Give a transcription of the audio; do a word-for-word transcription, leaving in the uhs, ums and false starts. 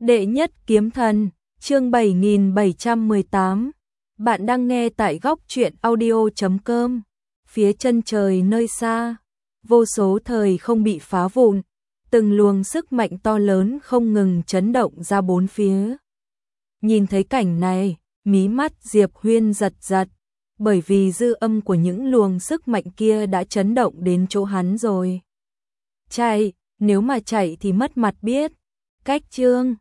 Đệ nhất kiếm thần, chương bảy nghìn bảy trăm mười tám. Bạn đang nghe tại góc truyện audio chấm com. Phía chân trời nơi xa, vô số thời không bị phá vụn, từng luồng sức mạnh to lớn không ngừng chấn động ra bốn phía. Nhìn thấy cảnh này, mí mắt Diệp Huyên giật giật, bởi vì dư âm của những luồng sức mạnh kia đã chấn động đến chỗ hắn rồi. Chạy, nếu mà chạy thì mất mặt biết. Cách chương